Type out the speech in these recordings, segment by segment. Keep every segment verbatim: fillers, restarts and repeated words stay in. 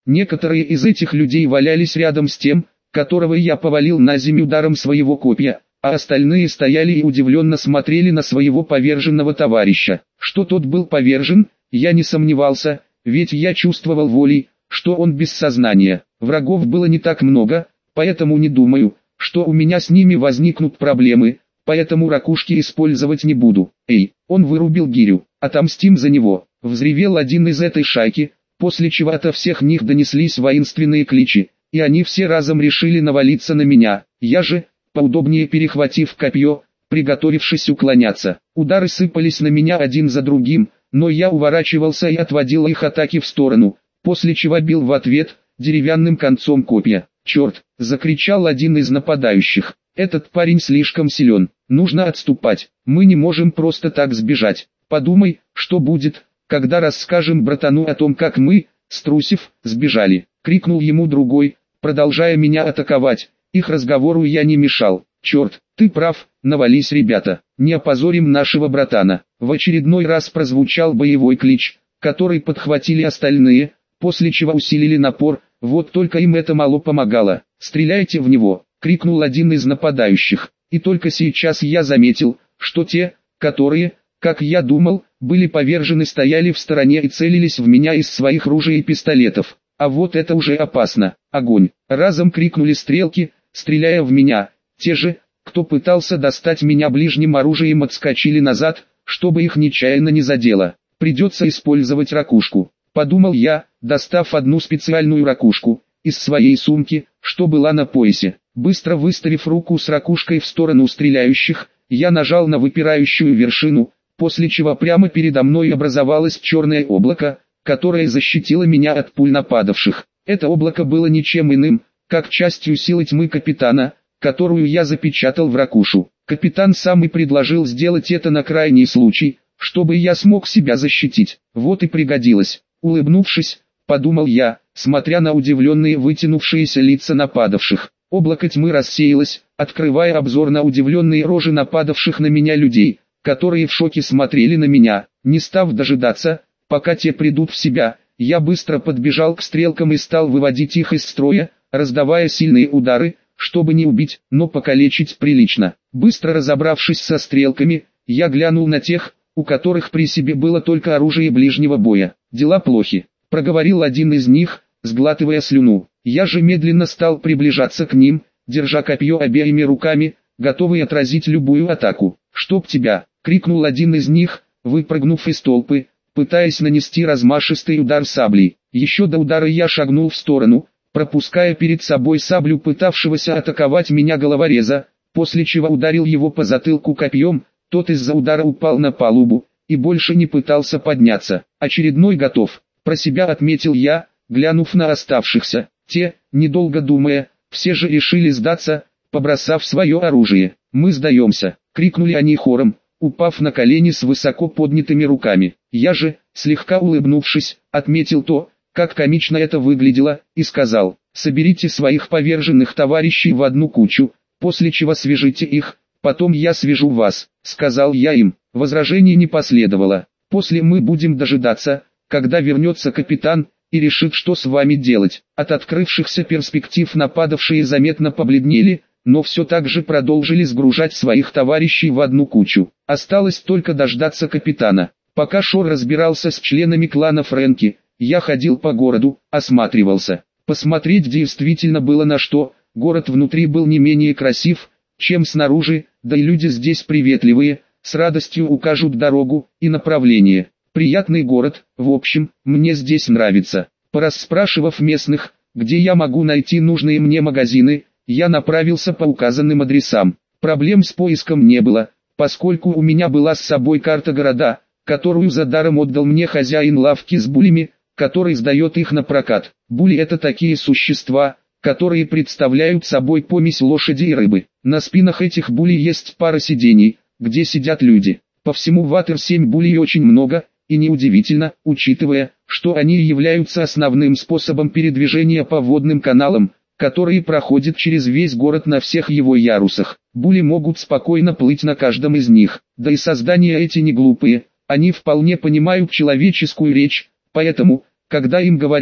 Некоторые из этих людей валялись рядом с тем, которого я повалил на землю ударом своего копья, а остальные стояли и удивленно смотрели на своего поверженного товарища. Что тот был повержен, я не сомневался, ведь я чувствовал волей, что он без сознания. Врагов было не так много, поэтому не думаю, что у меня с ними возникнут проблемы, поэтому ракушки использовать не буду. Эй, он вырубил гирю, отомстим за него, взревел один из этой шайки, после чего ото всех них донеслись воинственные кличи, и они все разом решили навалиться на меня. Я же, поудобнее перехватив копье, приготовившись уклоняться. Удары сыпались на меня один за другим, но я уворачивался и отводил их атаки в сторону, после чего бил в ответ деревянным концом копья. «Черт!» – закричал один из нападающих. «Этот парень слишком силен, нужно отступать, мы не можем просто так сбежать. Подумай, что будет, когда расскажем братану о том, как мы, струсив, сбежали», — крикнул ему другой, продолжая меня атаковать. Их разговору я не мешал. «Черт, ты прав, навались, ребята, не опозорим нашего братана». В очередной раз прозвучал боевой клич, который подхватили остальные, после чего усилили напор, вот только им это мало помогало. «Стреляйте в него», — крикнул один из нападающих, и только сейчас я заметил, что те, которые, как я думал, были повержены, стояли в стороне и целились в меня из своих ружей и пистолетов. А вот это уже опасно. Огонь! Разом крикнули стрелки, стреляя в меня. Те же, кто пытался достать меня ближним оружием, отскочили назад, чтобы их нечаянно не задело. Придется использовать ракушку, подумал я, достав одну специальную ракушку из своей сумки, что была на поясе. Быстро выставив руку с ракушкой в сторону стреляющих, я нажал на выпирающую вершину, после чего прямо передо мной образовалось черное облако, которое защитило меня от пуль нападавших. Это облако было ничем иным, как частью силы тьмы капитана, которую я запечатал в ракушу. Капитан сам и предложил сделать это на крайний случай, чтобы я смог себя защитить. Вот и пригодилось. Улыбнувшись, подумал я, смотря на удивленные вытянувшиеся лица нападавших. Облако тьмы рассеялось, открывая обзор на удивленные рожи нападавших на меня людей, которые в шоке смотрели на меня. Не став дожидаться, пока те придут в себя, я быстро подбежал к стрелкам и стал выводить их из строя, раздавая сильные удары, чтобы не убить, но покалечить прилично. Быстро разобравшись со стрелками, я глянул на тех, у которых при себе было только оружие ближнего боя. «Дела плохи», — проговорил один из них, сглатывая слюну. Я же медленно стал приближаться к ним, держа копье обеими руками, готовый отразить любую атаку. «Чтоб тебя!» — крикнул один из них, выпрыгнув из толпы, пытаясь нанести размашистый удар саблей. Еще до удара я шагнул в сторону, пропуская перед собой саблю пытавшегося атаковать меня головореза, после чего ударил его по затылку копьем. Тот из-за удара упал на палубу и больше не пытался подняться. «Очередной готов», — про себя отметил я, глянув на оставшихся. Те, недолго думая, все же решили сдаться, побросав свое оружие. «Мы сдаемся», — крикнули они хором, упав на колени с высоко поднятыми руками. Я же, слегка улыбнувшись, отметил то, как комично это выглядело, и сказал: «Соберите своих поверженных товарищей в одну кучу, после чего свяжите их, потом я свяжу вас», — сказал я им. Возражений не последовало. «После мы будем дожидаться, когда вернется капитан, и решит, что с вами делать». От открывшихся перспектив нападавшие заметно побледнели, но все так же продолжили сгружать своих товарищей в одну кучу. Осталось только дождаться капитана. Пока Шор разбирался с членами клана Фрэнки, я ходил по городу, осматривался. Посмотреть действительно было на что. Город внутри был не менее красив, чем снаружи, да и люди здесь приветливые, с радостью укажут дорогу и направление. Приятный город, в общем, мне здесь нравится. Порасспрашивав местных, где я могу найти нужные мне магазины, я направился по указанным адресам. Проблем с поиском не было, поскольку у меня была с собой карта города, которую за даром отдал мне хозяин лавки с булями, который сдает их на прокат. Були — это такие существа, которые представляют собой помесь лошади и рыбы. На спинах этих булей есть пара сидений, где сидят люди. По всему Ватер семь булей очень много, и неудивительно, учитывая, что они являются основным способом передвижения по водным каналам, которые проходят через весь город на всех его ярусах. Були могут спокойно плыть на каждом из них, да и создания эти не глупые, они вполне понимают человеческую речь, поэтому, когда им говорят,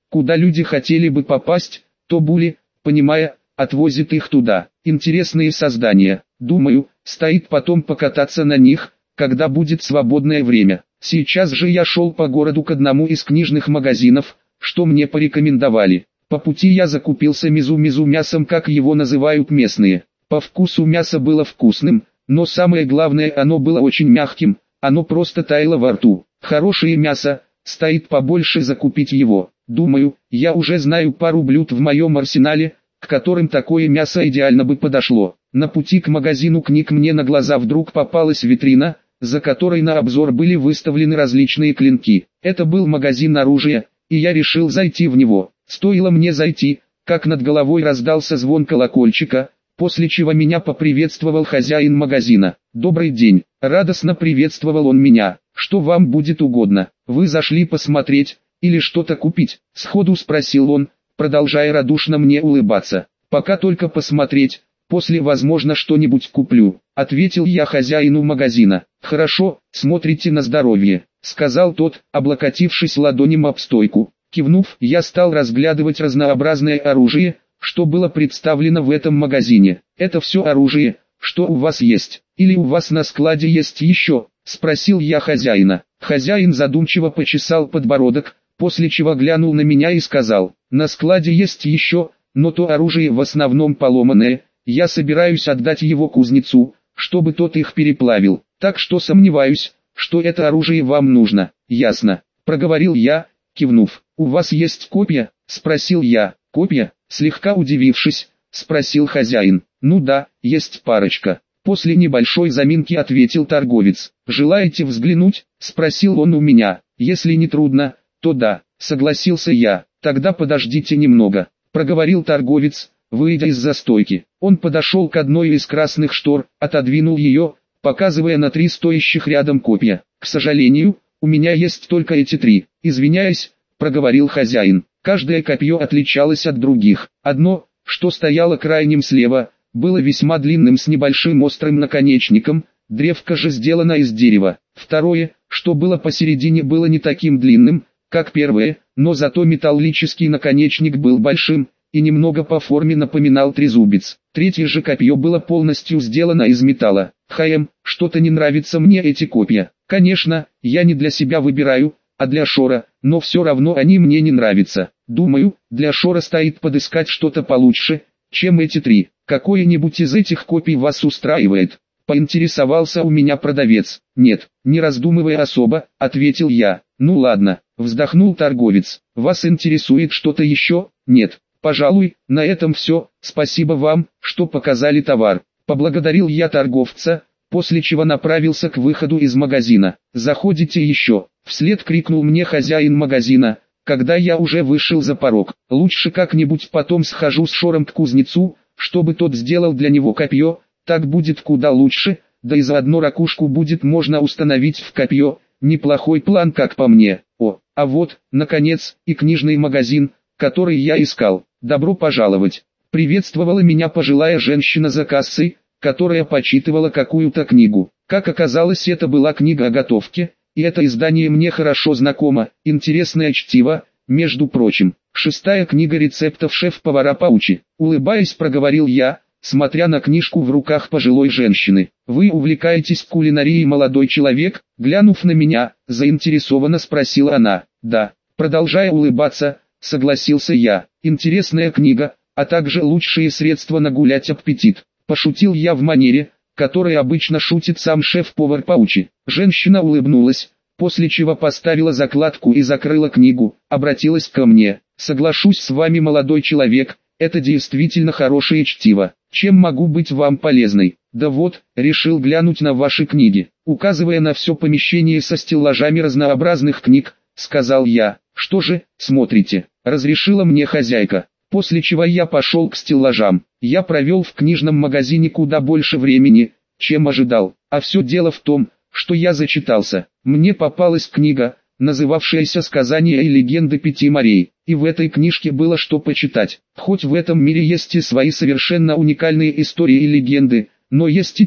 куда люди хотели бы попасть, то Були, понимая, отвозит их туда. Интересные создания. Думаю, стоит потом покататься на них, когда будет свободное время. Сейчас же я шел по городу к одному из книжных магазинов, что мне порекомендовали. По пути я закупился мизу-мизу мясом, как его называют местные. По вкусу мясо было вкусным, но самое главное, оно было очень мягким, оно просто таяло во рту. Хорошее мясо, стоит побольше закупить его. Думаю, я уже знаю пару блюд в моем арсенале, к которым такое мясо идеально бы подошло. На пути к магазину книг мне на глаза вдруг попалась витрина, за которой на обзор были выставлены различные клинки. Это был магазин оружия, и я решил зайти в него. Стоило мне зайти, как над головой раздался звон колокольчика, после чего меня поприветствовал хозяин магазина. «Добрый день», — радостно приветствовал он меня. «Что вам будет угодно? Вы зашли посмотреть или что-то купить?» — сходу спросил он, продолжая радушно мне улыбаться. «Пока только посмотреть, после возможно что-нибудь куплю», — ответил я хозяину магазина. «Хорошо, смотрите на здоровье», — сказал тот, облокотившись ладонью об стойку. Кивнув, я стал разглядывать разнообразное оружие, что было представлено в этом магазине. «Это все оружие, что у вас есть, или у вас на складе есть еще?» — спросил я хозяина. Хозяин задумчиво почесал подбородок, после чего глянул на меня и сказал: «На складе есть еще, но то оружие в основном поломанное, я собираюсь отдать его кузнецу, чтобы тот их переплавил, так что сомневаюсь, что это оружие вам нужно». «Ясно», — проговорил я, кивнув. «У вас есть копья?» — спросил я. «Копья?» — слегка удивившись, спросил хозяин. «Ну да, есть парочка». После небольшой заминки ответил торговец. «Желаете взглянуть?» — спросил он у меня. «Если не трудно, то да», — согласился я. «Тогда подождите немного», — проговорил торговец, выйдя из-за стойки. Он подошел к одной из красных штор, отодвинул ее, показывая на три стоящих рядом копья. «К сожалению, у меня есть только эти три. Извиняюсь», — проговорил хозяин. Каждое копье отличалось от других. Одно, что стояло крайним слева, было весьма длинным с небольшим острым наконечником, древко же сделано из дерева. Второе, что было посередине, было не таким длинным, как первое, но зато металлический наконечник был большим, и немного по форме напоминал трезубец. Третье же копье было полностью сделано из металла. «Хаем, что-то не нравится мне эти копья. Конечно, я не для себя выбираю, а для Шора, но все равно они мне не нравятся. Думаю, для Шора стоит подыскать что-то получше, чем эти три. Какое-нибудь из этих копий вас устраивает?» — поинтересовался у меня продавец. «Нет, не раздумывая особо», — ответил я. «Ну ладно», — вздохнул торговец. «Вас интересует что-то еще?» «Нет, пожалуй, на этом все. Спасибо вам, что показали товар». Поблагодарил я торговца, после чего направился к выходу из магазина. «Заходите еще», — вслед крикнул мне хозяин магазина, когда я уже вышел за порог. «Лучше как-нибудь потом схожу с Шором к кузнецу, чтобы тот сделал для него копье, так будет куда лучше, да и заодно ракушку будет можно установить в копье. Неплохой план, как по мне. О, а вот, наконец, и книжный магазин, который я искал. Добро пожаловать!» Приветствовала меня пожилая женщина за кассой, которая почитывала какую-то книгу. Как оказалось, это была книга о готовке, и это издание мне хорошо знакомо, интересное чтиво, между прочим. Шестая книга рецептов шеф-повара Паучи. Улыбаясь, проговорил я, смотря на книжку в руках пожилой женщины. «Вы увлекаетесь кулинарией, молодой человек?» Глянув на меня, заинтересованно спросила она. «Да». Продолжая улыбаться, согласился я. «Интересная книга, а также лучшие средства нагулять аппетит». Пошутил я в манере, которой обычно шутит сам шеф-повар Паучи. Женщина улыбнулась, после чего поставила закладку и закрыла книгу, обратилась ко мне. «Соглашусь с вами, молодой человек, это действительно хорошее чтиво. Чем могу быть вам полезной?» «Да вот, решил глянуть на ваши книги», указывая на все помещение со стеллажами разнообразных книг, сказал я. «Что же, смотрите?» разрешила мне хозяйка. После чего я пошел к стеллажам. Я провел в книжном магазине куда больше времени, чем ожидал. А все дело в том, что я зачитался. Мне попалась книга, называвшаяся «Сказания и легенды пяти морей». И в этой книжке было что почитать. Хоть в этом мире есть и свои совершенно уникальные истории и легенды, но есть и те,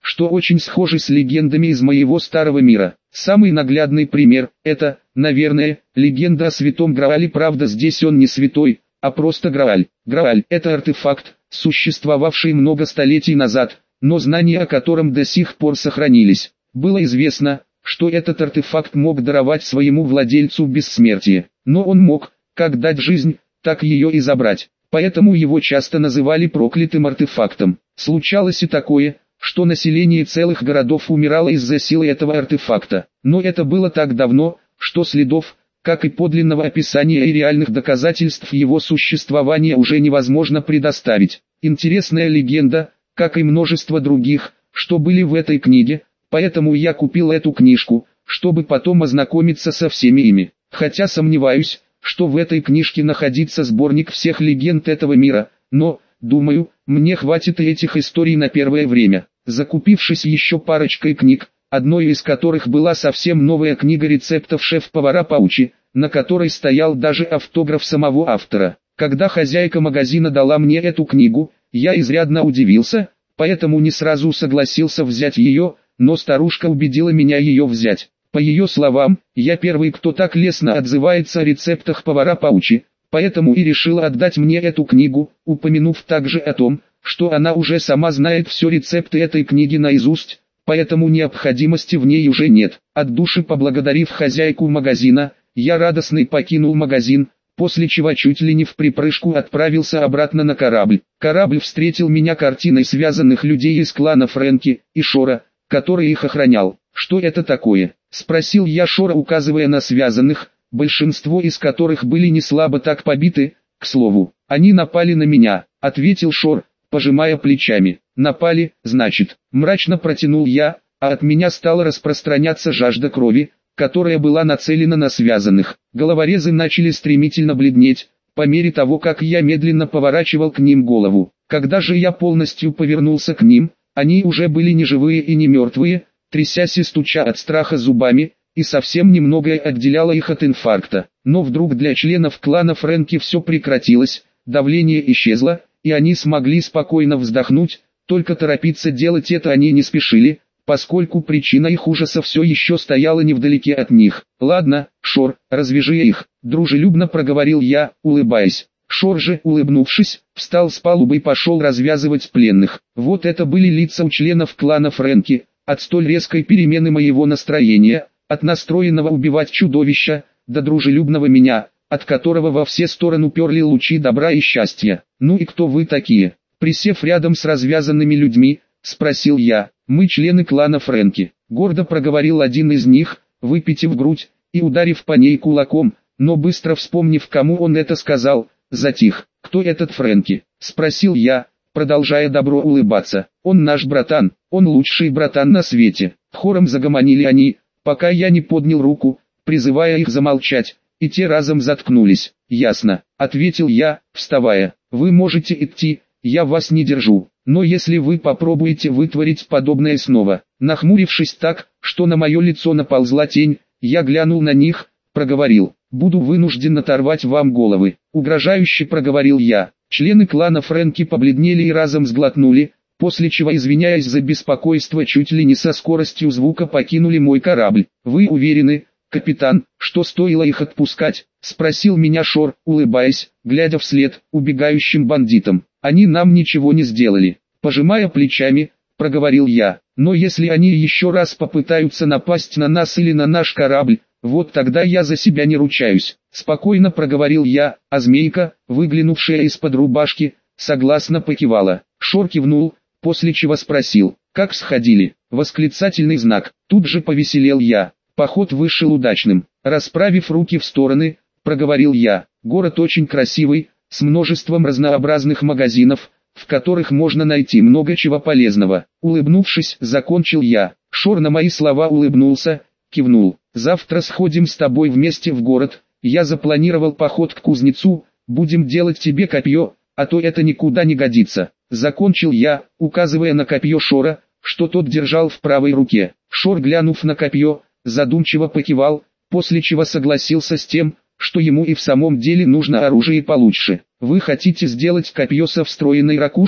что очень схожи с легендами из моего старого мира. Самый наглядный пример – это, наверное, легенда о святом Граале. Правда, здесь он не святой, а просто Грааль. Грааль – это артефакт, существовавший много столетий назад, но знания о котором до сих пор сохранились. Было известно, что этот артефакт мог даровать своему владельцу бессмертие, но он мог как дать жизнь, так ее и забрать. Поэтому его часто называли проклятым артефактом. Случалось и такое, что население целых городов умирало из-за силы этого артефакта. Но это было так давно, что следов, как и подлинного описания и реальных доказательств его существования уже невозможно предоставить. Интересная легенда, как и множество других, что были в этой книге, поэтому я купил эту книжку, чтобы потом ознакомиться со всеми ими. Хотя сомневаюсь, что в этой книжке находится сборник всех легенд этого мира, но, думаю, мне хватит и этих историй на первое время. Закупившись еще парочкой книг, одной из которых была совсем новая книга рецептов шеф-повара Паучи, на которой стоял даже автограф самого автора. Когда хозяйка магазина дала мне эту книгу, я изрядно удивился, поэтому не сразу согласился взять ее, но старушка убедила меня ее взять. По ее словам, я первый, кто так лестно отзывается о рецептах повара Паучи, поэтому и решила отдать мне эту книгу, упомянув также о том, что она уже сама знает все рецепты этой книги наизусть, поэтому необходимости в ней уже нет. От души поблагодарив хозяйку магазина, я радостный покинул магазин, после чего чуть ли не в припрыжку отправился обратно на корабль. Корабль встретил меня картиной связанных людей из клана Фрэнки и Шора, который их охранял. «Что это такое?» — спросил я Шора, указывая на связанных, большинство из которых были не слабо так побиты. «К слову, они напали на меня», — ответил Шор, пожимая плечами. «Напали, значит», — мрачно протянул я, а от меня стала распространяться жажда крови, которая была нацелена на связанных. Головорезы начали стремительно бледнеть, по мере того, как я медленно поворачивал к ним голову. Когда же я полностью повернулся к ним, они уже были не живые и не мертвые, трясясь и стуча от страха зубами, и совсем немногое отделяло их от инфаркта. Но вдруг для членов клана Фрэнки все прекратилось, давление исчезло, и они смогли спокойно вздохнуть, только торопиться делать это они не спешили, поскольку причина их ужаса все еще стояла невдалеке от них. «Ладно, Шор, развяжи их», — дружелюбно проговорил я, улыбаясь. Шор же, улыбнувшись, встал с палубы и пошел развязывать пленных. Вот это были лица у членов клана Фрэнки. От столь резкой перемены моего настроения, от настроенного убивать чудовища, до дружелюбного меня, от которого во все стороны перли лучи добра и счастья. «Ну и кто вы такие?» Присев рядом с развязанными людьми, спросил я. «Мы члены клана Фрэнки», — гордо проговорил один из них, выпитив грудь и ударив по ней кулаком, но быстро вспомнив, кому он это сказал, затих. «Кто этот Фрэнки?» — спросил я, продолжая добро улыбаться. «Он наш братан, он лучший братан на свете». Хором загомонили они, пока я не поднял руку, призывая их замолчать, и те разом заткнулись. «Ясно», — ответил я, вставая. «Вы можете идти, я вас не держу, но если вы попробуете вытворить подобное снова». Нахмурившись так, что на мое лицо наползла тень, я глянул на них, проговорил. «Буду вынужден оторвать вам головы», — угрожающе проговорил я. Члены клана Фрэнки побледнели и разом сглотнули, после чего, извиняясь за беспокойство, чуть ли не со скоростью звука покинули мой корабль. «Вы уверены, капитан, что стоило их отпускать?» — спросил меня Шор, улыбаясь, глядя вслед убегающим бандитам. «Они нам ничего не сделали», — пожимая плечами, проговорил я. «Но если они еще раз попытаются напасть на нас или на наш корабль, вот тогда я за себя не ручаюсь», — спокойно проговорил я, а змейка, выглянувшая из-под рубашки, согласно покивала. Шор кивнул, после чего спросил: «Как сходили?» Восклицательный знак. Тут же повеселел я. Поход вышел удачным. Расправив руки в стороны, проговорил я. «Город очень красивый, с множеством разнообразных магазинов, в которых можно найти много чего полезного». Улыбнувшись, закончил я. Шор на мои слова улыбнулся, кивнул. «Завтра сходим с тобой вместе в город, я запланировал поход к кузнецу, будем делать тебе копье, а то это никуда не годится». Закончил я, указывая на копье Шора, что тот держал в правой руке. Шор, глянув на копье, задумчиво покивал, после чего согласился с тем, что ему и в самом деле нужно оружие получше. «Вы хотите сделать копье со встроенной ракушкой?» —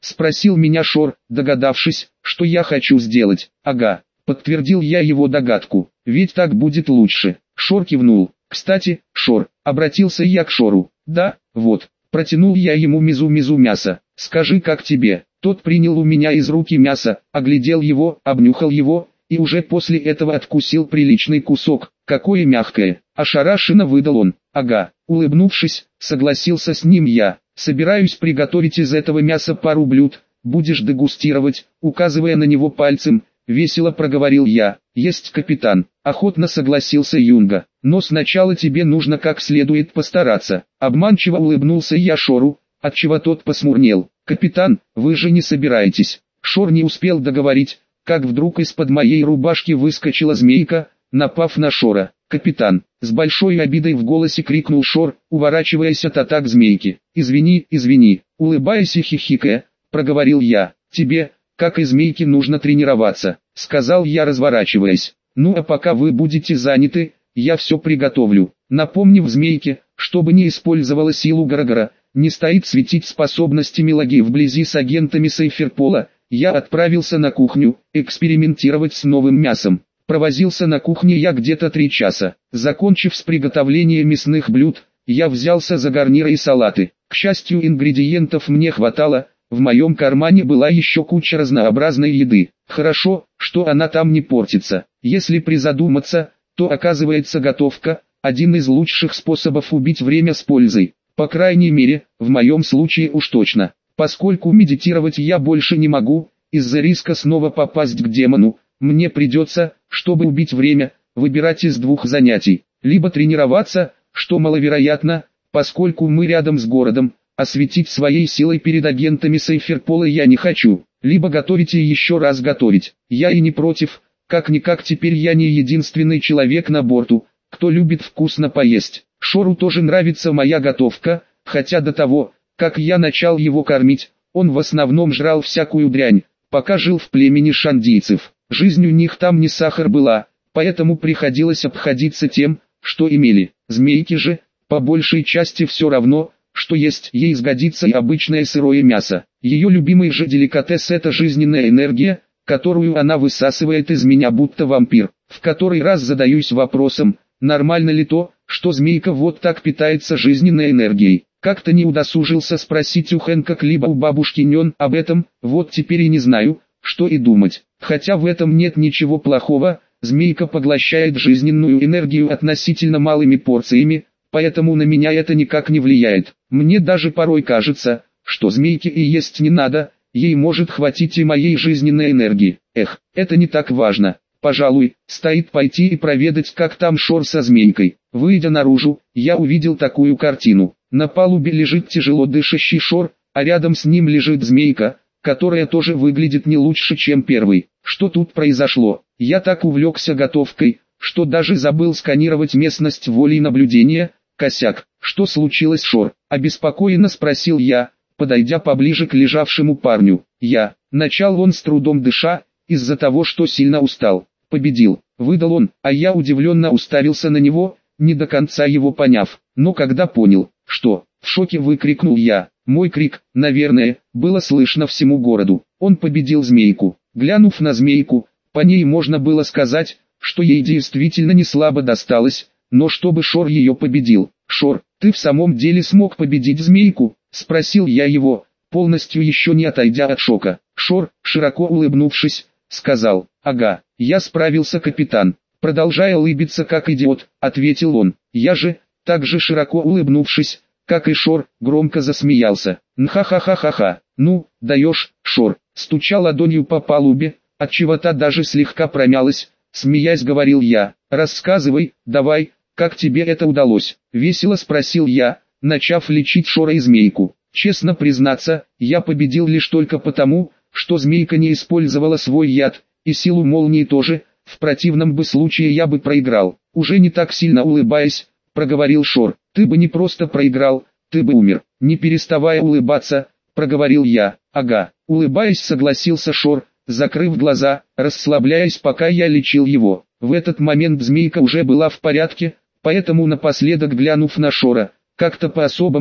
Спросил меня Шор, догадавшись, что я хочу сделать. Ага, подтвердил я его догадку, ведь так будет лучше. Шор кивнул. Кстати, Шор, обратился я к Шору. Да, вот, протянул я ему мизу-мизу мясо. Скажи, как тебе? Тот принял у меня из руки мясо, оглядел его, обнюхал его, и уже после этого откусил приличный кусок. Какое мягкое, ошарашенно выдал он. Ага, улыбнувшись, согласился с ним я. Собираюсь приготовить из этого мяса пару блюд, будешь дегустировать, указывая на него пальцем, весело проговорил я. Есть, капитан, охотно согласился Юнга, но сначала тебе нужно как следует постараться. Обманчиво улыбнулся я Шору, отчего тот посмурнел. Капитан, вы же не собираетесь. Шор не успел договорить, как вдруг из-под моей рубашки выскочила змейка, напав на Шора. «Капитан!» — с большой обидой в голосе крикнул Шор, уворачиваясь от атак змейки. «Извини, извини!» — улыбаясь и хихикая, проговорил я. «Тебе, как и змейке, нужно тренироваться», — сказал я, разворачиваясь. «Ну а пока вы будете заняты, я все приготовлю». Напомнив змейке, чтобы не использовала силу Гарагара, не стоит светить способности Мелаги вблизи с агентами Сайферпола, я отправился на кухню, экспериментировать с новым мясом. Провозился на кухне я где-то три часа. Закончив с приготовлением мясных блюд, я взялся за гарниры и салаты. К счастью, ингредиентов мне хватало, в моем кармане была еще куча разнообразной еды. Хорошо, что она там не портится. Если призадуматься, то оказывается готовка – один из лучших способов убить время с пользой. По крайней мере, в моем случае уж точно. Поскольку медитировать я больше не могу, из-за риска снова попасть к демону, мне придется, чтобы убить время, выбирать из двух занятий. Либо тренироваться, что маловероятно, поскольку мы рядом с городом, а светить своей силой перед агентами Сайферпола я не хочу. Либо готовить и еще раз готовить. Я и не против, как-никак теперь я не единственный человек на борту, кто любит вкусно поесть. Шору тоже нравится моя готовка, хотя до того, как я начал его кормить, он в основном жрал всякую дрянь, пока жил в племени шандийцев. Жизнь у них там не сахар была, поэтому приходилось обходиться тем, что имели. Змейке же, по большей части все равно, что есть, ей сгодится и обычное сырое мясо. Ее любимый же деликатес – это жизненная энергия, которую она высасывает из меня будто вампир. В который раз задаюсь вопросом, нормально ли то, что змейка вот так питается жизненной энергией. Как-то не удосужился спросить у Хэнка либо у бабушки Нён об этом, вот теперь и не знаю, что и думать. Хотя в этом нет ничего плохого, змейка поглощает жизненную энергию относительно малыми порциями, поэтому на меня это никак не влияет. Мне даже порой кажется, что змейке и есть не надо, ей может хватить и моей жизненной энергии. Эх, это не так важно. Пожалуй, стоит пойти и проведать, как там Шор со змейкой. Выйдя наружу, я увидел такую картину. На палубе лежит тяжело дышащий Шор, а рядом с ним лежит змейка, которая тоже выглядит не лучше, чем первый. Что тут произошло? Я так увлекся готовкой, что даже забыл сканировать местность волей наблюдения. Косяк. Что случилось, Шор? Обеспокоенно спросил я, подойдя поближе к лежавшему парню. Я. Начал он с трудом дыша, из-за того, что сильно устал. Победил. Выдал он, а я удивленно уставился на него, не до конца его поняв. Но когда понял, что, в шоке выкрикнул я. Мой крик, наверное, было слышно всему городу. Он победил змейку. Глянув на змейку, по ней можно было сказать, что ей действительно не слабо досталось, но чтобы Шор ее победил. «Шор, ты в самом деле смог победить змейку?» – спросил я его, полностью еще не отойдя от шока. Шор, широко улыбнувшись, сказал: «Ага, я справился, капитан». Продолжая улыбиться как идиот, ответил он. Я же, также широко улыбнувшись, как и Шор, громко засмеялся. «Нха-ха-ха-ха-ха, ну, даешь, Шор», стуча ладонью по палубе, отчего та даже слегка промялась, смеясь говорил я. «Рассказывай, давай, как тебе это удалось?» Весело спросил я, начав лечить Шора и змейку. Честно признаться, я победил лишь только потому, что змейка не использовала свой яд, и силу молнии тоже, в противном бы случае я бы проиграл. Уже не так сильно улыбаясь, проговорил Шор. «Ты бы не просто проиграл, ты бы умер». Не переставая улыбаться, проговорил я. «Ага», улыбаясь, согласился Шор, закрыв глаза, расслабляясь, пока я лечил его. В этот момент змейка уже была в порядке, поэтому напоследок глянув на Шора, как-то по-особому,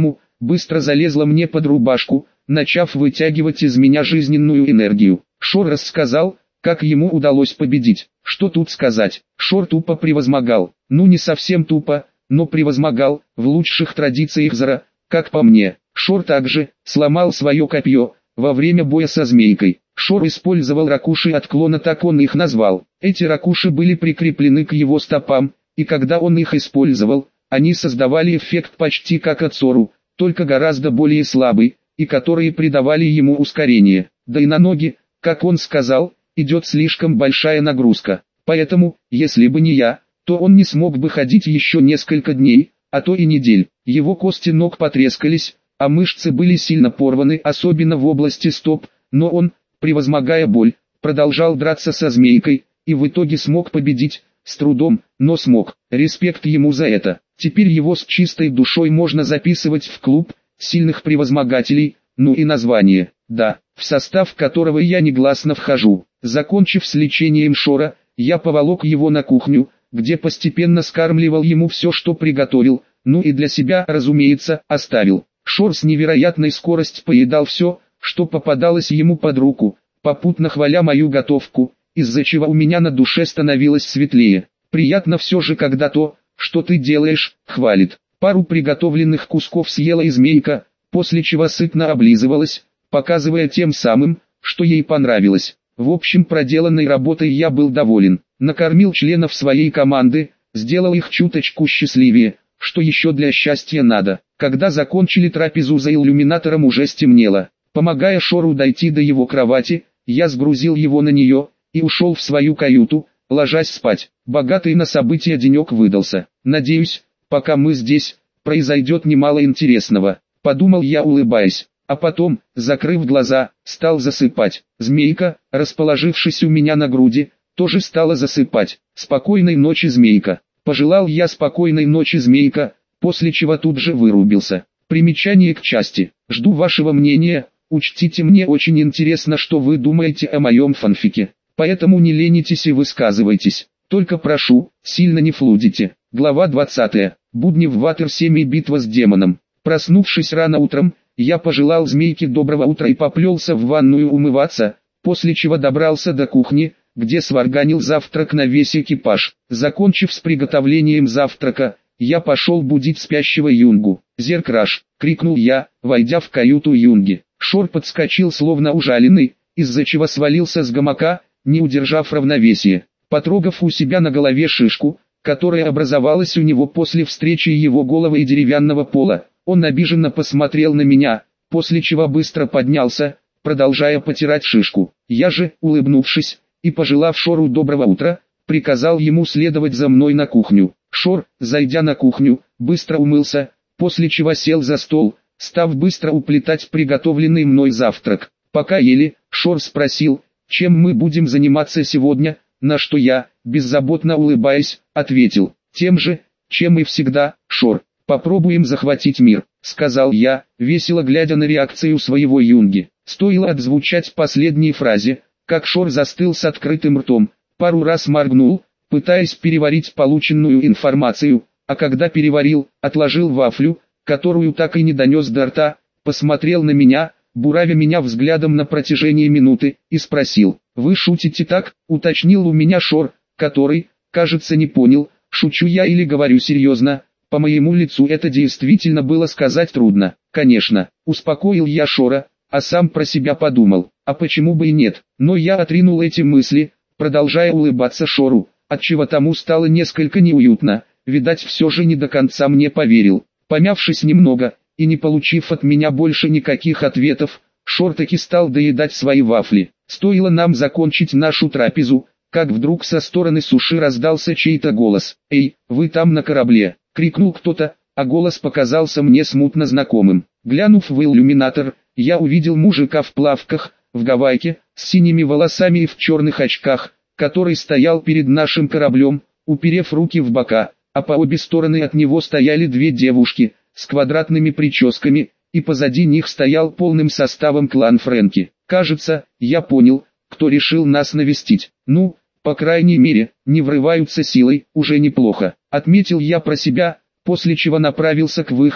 быстро залезла мне под рубашку, начав вытягивать из меня жизненную энергию. Шор рассказал, как ему удалось победить. Что тут сказать? Шор тупо превозмогал. Ну не совсем тупо, но превозмогал, в лучших традициях Зора, как по мне. Шор также сломал свое копье во время боя со змейкой. Шор использовал ракуши отклона, так он их назвал. Эти ракуши были прикреплены к его стопам, и когда он их использовал, они создавали эффект почти как от Сору, только гораздо более слабый, и которые придавали ему ускорение. Да и на ноги, как он сказал, идет слишком большая нагрузка. Поэтому, если бы не я, то он не смог бы ходить еще несколько дней, а то и недель. Его кости ног потрескались, а мышцы были сильно порваны, особенно в области стоп, но он, превозмогая боль, продолжал драться со змейкой, и в итоге смог победить, с трудом, но смог. Респект ему за это. Теперь его с чистой душой можно записывать в клуб сильных превозмогателей, ну и название, да, в состав которого я негласно вхожу. Закончив с лечением Шора, я поволок его на кухню, где постепенно скармливал ему все, что приготовил, ну и для себя, разумеется, оставил. Шор с невероятной скоростью поедал все, что попадалось ему под руку, попутно хваля мою готовку, из-за чего у меня на душе становилось светлее. Приятно все же, когда то, что ты делаешь, хвалит. Пару приготовленных кусков съела и змейка, после чего сытно облизывалась, показывая тем самым, что ей понравилось. В общем, проделанной работой я был доволен. Накормил членов своей команды, сделал их чуточку счастливее, что еще для счастья надо. Когда закончили трапезу за иллюминатором, уже стемнело. Помогая Шору дойти до его кровати, я сгрузил его на нее и ушел в свою каюту, ложась спать. Богатый на события денек выдался. Надеюсь, пока мы здесь, произойдет немало интересного, подумал я, улыбаясь. А потом, закрыв глаза, стал засыпать. Змейка, расположившись у меня на груди, тоже стала засыпать. Спокойной ночи, змейка. Пожелал я спокойной ночи, змейка, после чего тут же вырубился. Примечание к части. Жду вашего мнения. Учтите, мне очень интересно, что вы думаете о моем фанфике. Поэтому не ленитесь и высказывайтесь. Только прошу, сильно не флудите. Глава двадцатая. Будни в Ватер семь и битва с демоном. Проснувшись рано утром, я пожелал змейке доброго утра и поплелся в ванную умываться, после чего добрался до кухни, где сварганил завтрак на весь экипаж. Закончив с приготовлением завтрака, я пошел будить спящего Юнгу. «Зеркраш!» — крикнул я, войдя в каюту Юнги. Шор подскочил словно ужаленный, из-за чего свалился с гамака, не удержав равновесия. Потрогав у себя на голове шишку, которая образовалась у него после встречи его головы и деревянного пола, он обиженно посмотрел на меня, после чего быстро поднялся, продолжая потирать шишку. Я же, улыбнувшись и пожелав Шору доброго утра, приказал ему следовать за мной на кухню. Шор, зайдя на кухню, быстро умылся, после чего сел за стол, став быстро уплетать приготовленный мной завтрак. Пока ели, Шор спросил, чем мы будем заниматься сегодня, на что я, беззаботно улыбаясь, ответил, тем же, чем и всегда, Шор. «Попробуем захватить мир», — сказал я, весело глядя на реакцию своего Юнги. Стоило отзвучать последней фразе, как Шор застыл с открытым ртом, пару раз моргнул, пытаясь переварить полученную информацию, а когда переварил, отложил вафлю, которую так и не донес до рта, посмотрел на меня, буравя меня взглядом на протяжении минуты, и спросил, «Вы шутите так?» — уточнил у меня Шор, который, кажется, не понял, шучу я или говорю серьезно. По моему лицу это действительно было сказать трудно. Конечно, успокоил я Шора, а сам про себя подумал, а почему бы и нет. Но я отринул эти мысли, продолжая улыбаться Шору, отчего тому стало несколько неуютно, видать, все же не до конца мне поверил. Помявшись немного, и не получив от меня больше никаких ответов, Шор таки стал доедать свои вафли. Стоило нам закончить нашу трапезу, как вдруг со стороны суши раздался чей-то голос. «Эй, вы там на корабле!» — крикнул кто-то, а голос показался мне смутно знакомым. Глянув в иллюминатор, я увидел мужика в плавках, в гавайке, с синими волосами и в черных очках, который стоял перед нашим кораблем, уперев руки в бока, а по обе стороны от него стояли две девушки, с квадратными прическами, и позади них стоял полным составом клан Фрэнки. Кажется, я понял, кто решил нас навестить. Ну, по крайней мере, не врываются силой, уже неплохо. Отметил я про себя, после чего направился к выходу,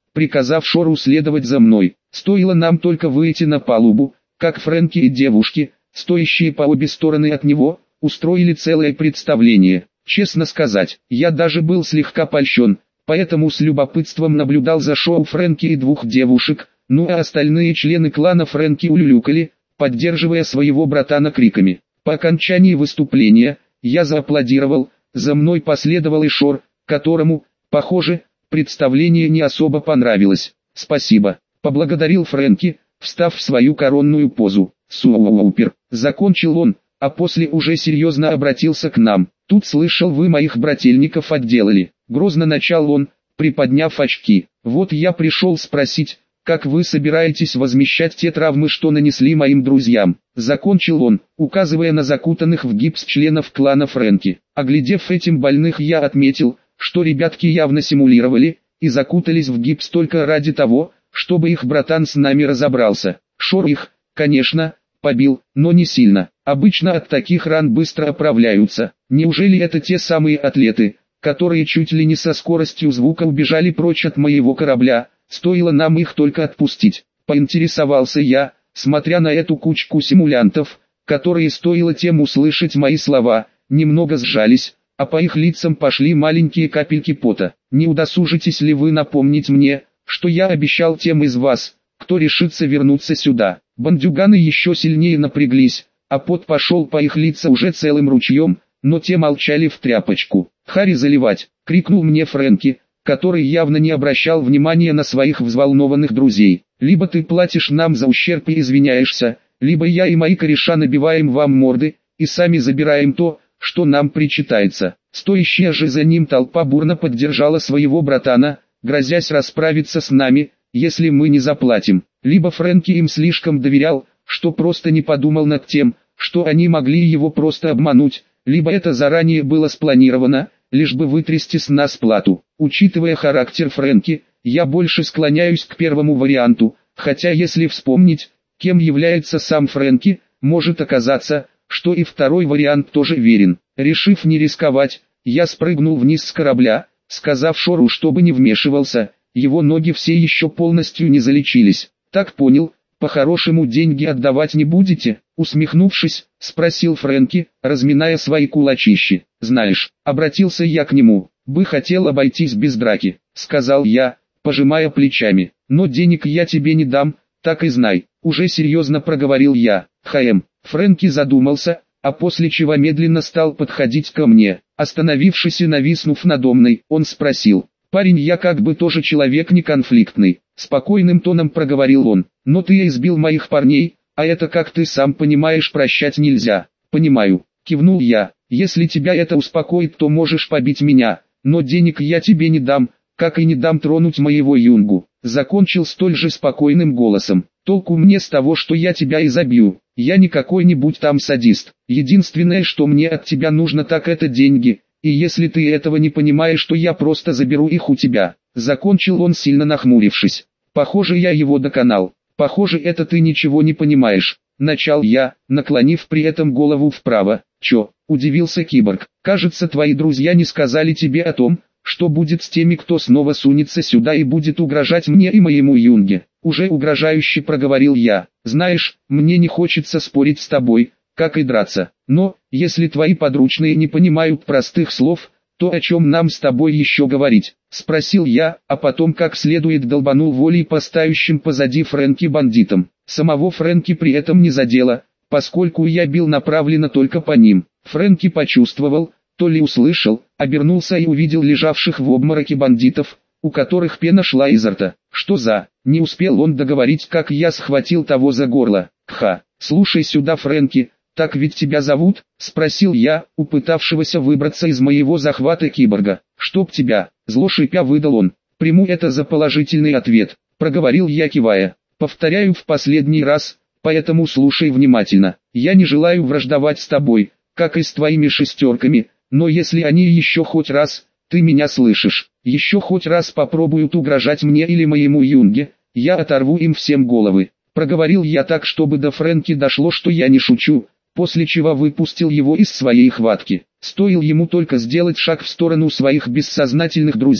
приказав Шору следовать за мной. Стоило нам только выйти на палубу, как Фрэнки и девушки, стоящие по обе стороны от него, устроили целое представление. Честно сказать, я даже был слегка польщен, поэтому с любопытством наблюдал за шоу Фрэнки и двух девушек, ну а остальные члены клана Фрэнки улюлюкали, поддерживая своего братана криками. По окончании выступления, я зааплодировал, за мной последовал и Шор, которому, похоже, представление не особо понравилось. «Спасибо», — поблагодарил Фрэнки, встав в свою коронную позу. «Супер», — закончил он, а после уже серьезно обратился к нам. «Тут слышал, вы моих брательников отделали», — грозно начал он, приподняв очки. «Вот я пришел спросить, как вы собираетесь возмещать те травмы, что нанесли моим друзьям?» Закончил он, указывая на закутанных в гипс членов клана Фрэнки. Оглядев этим больных, я отметил, что ребятки явно симулировали, и закутались в гипс только ради того, чтобы их братан с нами разобрался. Шор их, конечно, побил, но не сильно. Обычно от таких ран быстро оправляются. Неужели это те самые атлеты, которые чуть ли не со скоростью звука убежали прочь от моего корабля? Стоило нам их только отпустить, поинтересовался я, смотря на эту кучку симулянтов, которые, стоило тем услышать мои слова, немного сжались, а по их лицам пошли маленькие капельки пота. Не удосужитесь ли вы напомнить мне, что я обещал тем из вас, кто решится вернуться сюда? Бандюганы еще сильнее напряглись, а пот пошел по их лицам уже целым ручьем, но те молчали в тряпочку. «Хари заливать!» — крикнул мне Фрэнки, который явно не обращал внимания на своих взволнованных друзей. «Либо ты платишь нам за ущерб и извиняешься, либо я и мои кореша набиваем вам морды, и сами забираем то, что нам причитается». Стоящая же за ним толпа бурно поддержала своего братана, грозясь расправиться с нами, если мы не заплатим. Либо Фрэнки им слишком доверял, что просто не подумал над тем, что они могли его просто обмануть, либо это заранее было спланировано, лишь бы вытрясти с нас плату. Учитывая характер Фрэнки, я больше склоняюсь к первому варианту, хотя если вспомнить, кем является сам Фрэнки, может оказаться, что и второй вариант тоже верен. Решив не рисковать, я спрыгнул вниз с корабля, сказав Шору, чтобы не вмешивался, его ноги все еще полностью не залечились. «Так понял, по-хорошему деньги отдавать не будете?» Усмехнувшись, спросил Фрэнки, разминая свои кулачищи. «Знаешь», — обратился я к нему, — «бы хотел обойтись без драки», — сказал я, пожимая плечами. «Но денег я тебе не дам, так и знай», — уже серьезно проговорил я. «Хм». Фрэнки задумался, а после чего медленно стал подходить ко мне. Остановившись и нависнув надо мной, он спросил: «Парень, я как бы тоже человек не конфликтный», — спокойным тоном проговорил он, — «но ты избил моих парней, а это, как ты сам понимаешь, прощать нельзя». «Понимаю», — кивнул я, — «если тебя это успокоит, то можешь побить меня, но денег я тебе не дам, как и не дам тронуть моего юнгу». Закончил столь же спокойным голосом. «Толку мне с того, что я тебя изобью, я не какой-нибудь там садист, единственное, что мне от тебя нужно, так это деньги, и если ты этого не понимаешь, то я просто заберу их у тебя». Закончил он, сильно нахмурившись. Похоже, я его доконал. «Похоже, это ты ничего не понимаешь», — начал я, наклонив при этом голову вправо. «Чё?» — удивился киборг. «Кажется, твои друзья не сказали тебе о том, что будет с теми, кто снова сунется сюда и будет угрожать мне и моему юнге». Уже угрожающе проговорил я. «Знаешь, мне не хочется спорить с тобой, как и драться, но, если твои подручные не понимают простых слов, то о чем нам с тобой еще говорить?» — спросил я, а потом как следует долбанул волей по стоящим позади Фрэнки бандитам. Самого Фрэнки при этом не задело, поскольку я бил направленно только по ним. Фрэнки почувствовал, то ли услышал, обернулся и увидел лежавших в обмороке бандитов, у которых пена шла изо рта. «Что за...» — не успел он договорить, как я схватил того за горло. «Ха, слушай сюда, Фрэнки, так ведь тебя зовут?» — спросил я, у пытавшегося выбраться из моего захвата киборга. «Чтоб тебя!» — зло шипя выдал он. «Приму это за положительный ответ», — проговорил я, кивая. «Повторяю в последний раз, поэтому слушай внимательно. Я не желаю враждовать с тобой, как и с твоими шестерками, но если они еще хоть раз, ты меня слышишь, еще хоть раз попробуют угрожать мне или моему юнге, я оторву им всем головы». Проговорил я так, чтобы до Фрэнки дошло, что я не шучу, после чего выпустил его из своей хватки. Стоило ему только сделать шаг в сторону своих бессознательных друзей,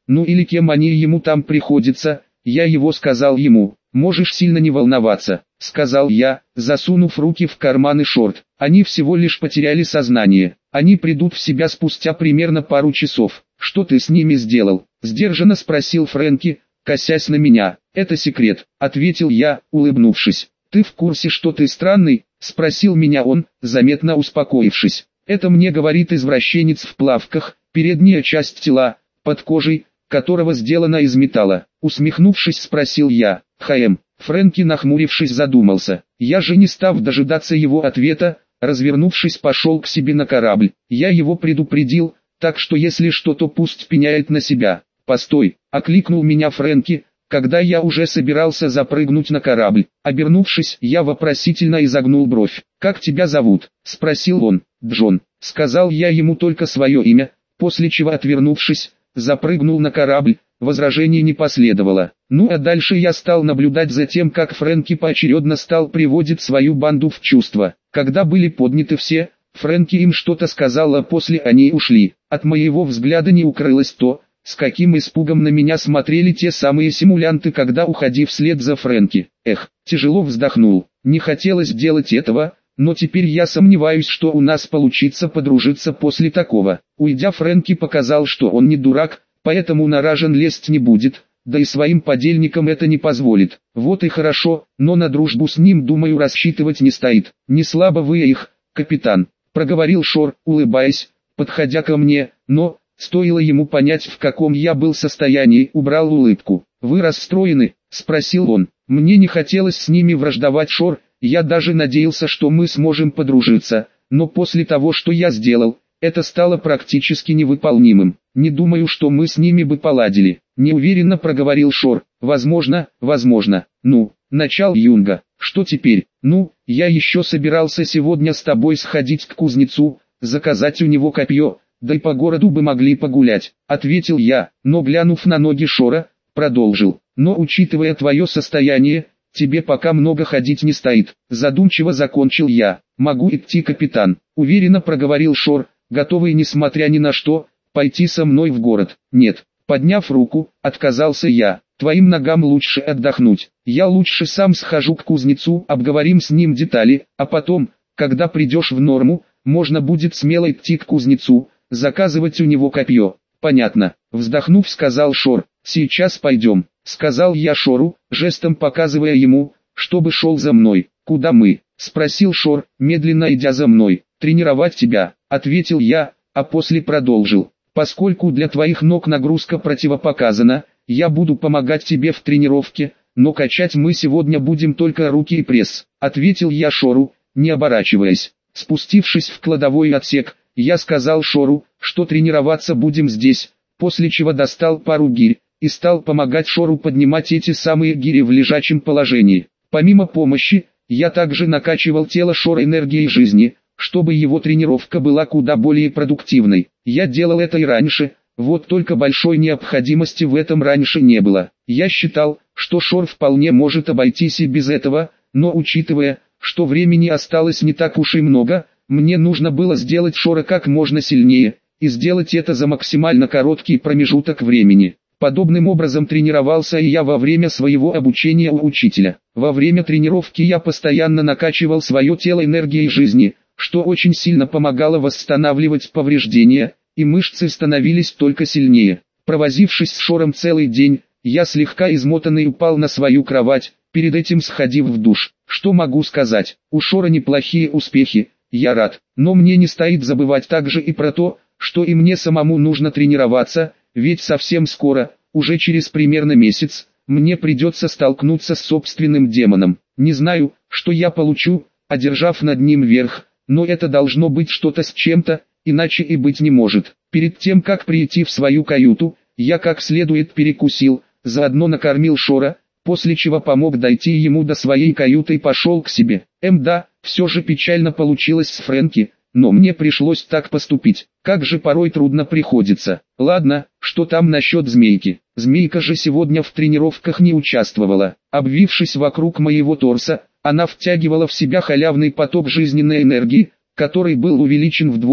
ну или кем они ему там приходятся. Я его сказал ему, можешь сильно не волноваться, сказал я, засунув руки в карманы шорт. Они всего лишь потеряли сознание, они придут в себя спустя примерно пару часов. Что ты с ними сделал? Сдержанно спросил Фрэнки, косясь на меня. Это секрет, ответил я, улыбнувшись. Ты в курсе, что ты странный? Спросил меня он, заметно успокоившись. Это мне говорит извращенец в плавках, передняя часть тела, под кожей, которого сделана из металла. Усмехнувшись, спросил я. Хм. Фрэнки, нахмурившись, задумался. Я же, не став дожидаться его ответа, развернувшись, пошел к себе на корабль. Я его предупредил, так что если что, то пусть пеняет на себя. Постой, окликнул меня Фрэнки, когда я уже собирался запрыгнуть на корабль. Обернувшись, я вопросительно изогнул бровь. «Как тебя зовут?» – спросил он. «Джон», – сказал я ему только свое имя, после чего, отвернувшись, запрыгнул на корабль. Возражений не последовало. Ну а дальше я стал наблюдать за тем, как Фрэнки поочередно стал приводить свою банду в чувство. Когда были подняты все, Фрэнки им что-то сказал, а после они ушли. От моего взгляда не укрылось то, с каким испугом на меня смотрели те самые симулянты, когда уходи вслед за Фрэнки. Эх, тяжело вздохнул. Не хотелось делать этого, но теперь я сомневаюсь, что у нас получится подружиться после такого. Уйдя, Фрэнки показал, что он не дурак, поэтому на рожен лезть не будет, да и своим подельникам это не позволит. Вот и хорошо, но на дружбу с ним, думаю, рассчитывать не стоит. Не слабо вы их, капитан, проговорил Шор, улыбаясь, подходя ко мне, но, стоило ему понять, в каком я был состоянии, убрал улыбку. «Вы расстроены?» – спросил он. Мне не хотелось с ними враждовать, Шор, я даже надеялся, что мы сможем подружиться, но после того, что я сделал, это стало практически невыполнимым. Не думаю, что мы с ними бы поладили. Неуверенно проговорил Шор. Возможно, возможно. Ну, начал Юнга. Что теперь? Ну, я еще собирался сегодня с тобой сходить к кузнецу, заказать у него копье, да и по городу бы могли погулять, ответил я, но, глянув на ноги Шора, продолжил. Но, учитывая твое состояние, тебе пока много ходить не стоит. Задумчиво закончил я. Могу идти, капитан, уверенно проговорил Шор, готовый, несмотря ни на что, пойти со мной в город. Нет, подняв руку, отказался я. Твоим ногам лучше отдохнуть. Я лучше сам схожу к кузнецу, обговорим с ним детали, а потом, когда придешь в норму, можно будет смело идти к кузнецу, заказывать у него копье. Понятно, вздохнув, сказал Шор. Сейчас пойдем, сказал я Шору, жестом показывая ему, чтобы шел за мной. Куда мы? Спросил Шор, медленно идя за мной. Тренировать тебя, ответил я, а после продолжил. Поскольку для твоих ног нагрузка противопоказана, я буду помогать тебе в тренировке, но качать мы сегодня будем только руки и пресс, ответил я Шору, не оборачиваясь. Спустившись в кладовой отсек, я сказал Шору, что тренироваться будем здесь, после чего достал пару гирь и стал помогать Шору поднимать эти самые гири в лежачем положении. Помимо помощи, я также накачивал тело Шора энергией жизни, чтобы его тренировка была куда более продуктивной. Я делал это и раньше, вот только большой необходимости в этом раньше не было. Я считал, что Шор вполне может обойтись и без этого, но учитывая, что времени осталось не так уж и много, мне нужно было сделать Шора как можно сильнее, и сделать это за максимально короткий промежуток времени. Подобным образом тренировался и я во время своего обучения у учителя. Во время тренировки я постоянно накачивал свое тело энергией жизни, что очень сильно помогало восстанавливать повреждения, и мышцы становились только сильнее. Провозившись с Шором целый день, я слегка измотанный упал на свою кровать, перед этим сходив в душ. Что могу сказать? У Шора неплохие успехи, я рад, но мне не стоит забывать также и про то, что и мне самому нужно тренироваться, ведь совсем скоро, уже через примерно месяц, мне придется столкнуться с собственным демоном. Не знаю, что я получу, одержав над ним верх, но это должно быть что-то с чем-то, иначе и быть не может. Перед тем, как прийти в свою каюту, я как следует перекусил, заодно накормил Шора, после чего помог дойти ему до своей каюты и пошел к себе. Эм да, все же печально получилось с Фрэнки, но мне пришлось так поступить. Как же порой трудно приходится. Ладно, что там насчет змейки? Змейка же сегодня в тренировках не участвовала. Обвившись вокруг моего торса, она втягивала в себя халявный поток жизненной энергии, который был увеличен вдвое,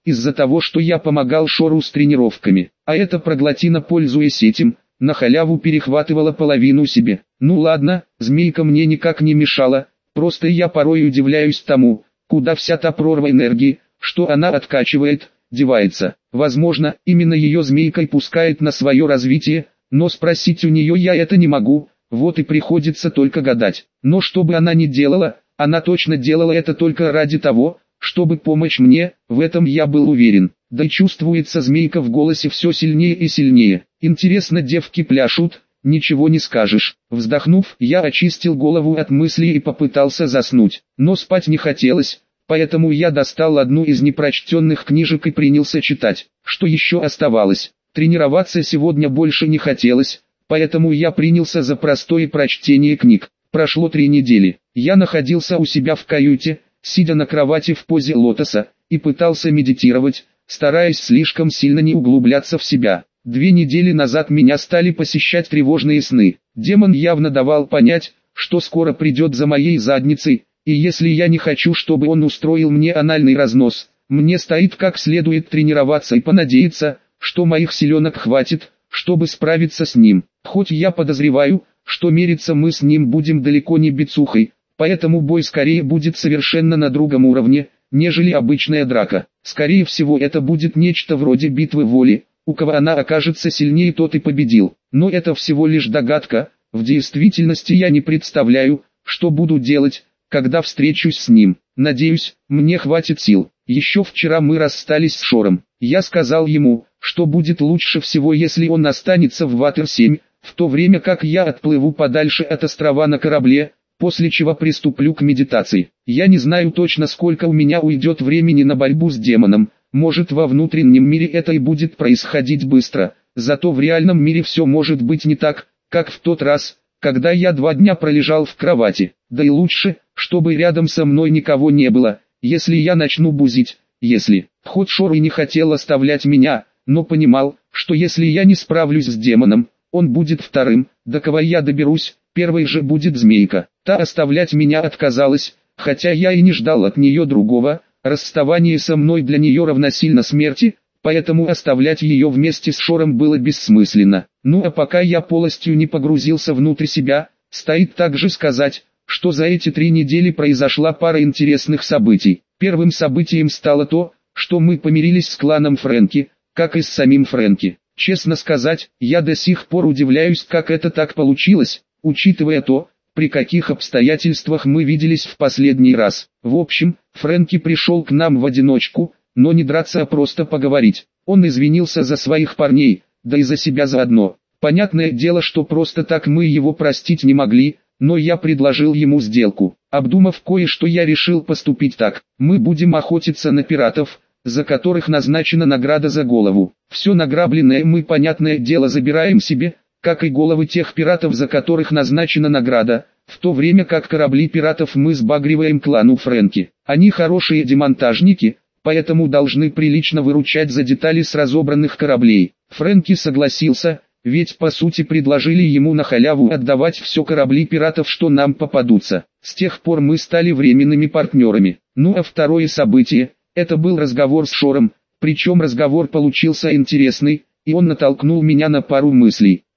из-за того, что я помогал Шору с тренировками. А эта проглотина, пользуясь этим, на халяву перехватывала половину себе. Ну ладно, змейка мне никак не мешала, просто я порой удивляюсь тому, куда вся та прорва энергии, что она откачивает, девается. Возможно, именно ее змейкой пускает на свое развитие, но спросить у нее я это не могу, вот и приходится только гадать. Но что бы она ни делала, она точно делала это только ради того, чтобы помочь мне, в этом я был уверен. Да и чувствуется змейка в голосе все сильнее и сильнее. Интересно, девки пляшут, ничего не скажешь. Вздохнув, я очистил голову от мыслей и попытался заснуть. Но спать не хотелось, поэтому я достал одну из непрочтенных книжек и принялся читать. Что еще оставалось? Тренироваться сегодня больше не хотелось, поэтому я принялся за простое прочтение книг. Прошло три недели. Я находился у себя в каюте, сидя на кровати в позе лотоса, и пытался медитировать, стараясь слишком сильно не углубляться в себя. Две недели назад меня стали посещать тревожные сны. Демон явно давал понять, что скоро придет за моей задницей, и если я не хочу, чтобы он устроил мне анальный разнос, мне стоит как следует тренироваться и понадеяться, что моих силенок хватит, чтобы справиться с ним. Хоть я подозреваю, что мериться мы с ним будем далеко не бицухой, поэтому бой скорее будет совершенно на другом уровне, нежели обычная драка. Скорее всего, это будет нечто вроде битвы воли, у кого она окажется сильнее, тот и победил. Но это всего лишь догадка, в действительности я не представляю, что буду делать, когда встречусь с ним. Надеюсь, мне хватит сил. Еще вчера мы расстались с Шором. Я сказал ему, что будет лучше всего, если он останется в Ватер семь, в то время как я отплыву подальше от острова на корабле, после чего приступлю к медитации. Я не знаю точно, сколько у меня уйдет времени на борьбу с демоном, может, во внутреннем мире это и будет происходить быстро, зато в реальном мире все может быть не так, как в тот раз, когда я два дня пролежал в кровати. Да и лучше, чтобы рядом со мной никого не было, если я начну бузить, если. Хоть Шор и не хотел оставлять меня, но понимал, что если я не справлюсь с демоном, он будет вторым, до кого я доберусь, первой же будет змейка. Та оставлять меня отказалась, хотя я и не ждал от нее другого, расставание со мной для нее равносильно смерти, поэтому оставлять ее вместе с Шором было бессмысленно. Ну а пока я полностью не погрузился внутрь себя, стоит также сказать, что за эти три недели произошла пара интересных событий. Первым событием стало то, что мы помирились с кланом Фрэнки, как и с самим Фрэнки. Честно сказать, я до сих пор удивляюсь, как это так получилось, учитывая то, при каких обстоятельствах мы виделись в последний раз. В общем, Фрэнки пришел к нам в одиночку, но не драться, а просто поговорить. Он извинился за своих парней, да и за себя заодно. Понятное дело, что просто так мы его простить не могли, но я предложил ему сделку. Обдумав кое-что, я решил поступить так. Мы будем охотиться на пиратов, за которых назначена награда за голову. Все награбленное мы, понятное дело, забираем себе, как и головы тех пиратов, за которых назначена награда, в то время как корабли пиратов мы сбагриваем клану Фрэнки. Они хорошие демонтажники, поэтому должны прилично выручать за детали с разобранных кораблей. Фрэнки согласился, ведь по сути предложили ему на халяву отдавать все корабли пиратов, что нам попадутся. С тех пор мы стали временными партнерами. Ну а второе событие, это был разговор с Шором, причем разговор получился интересный, и он натолкнул меня на пару мыслей.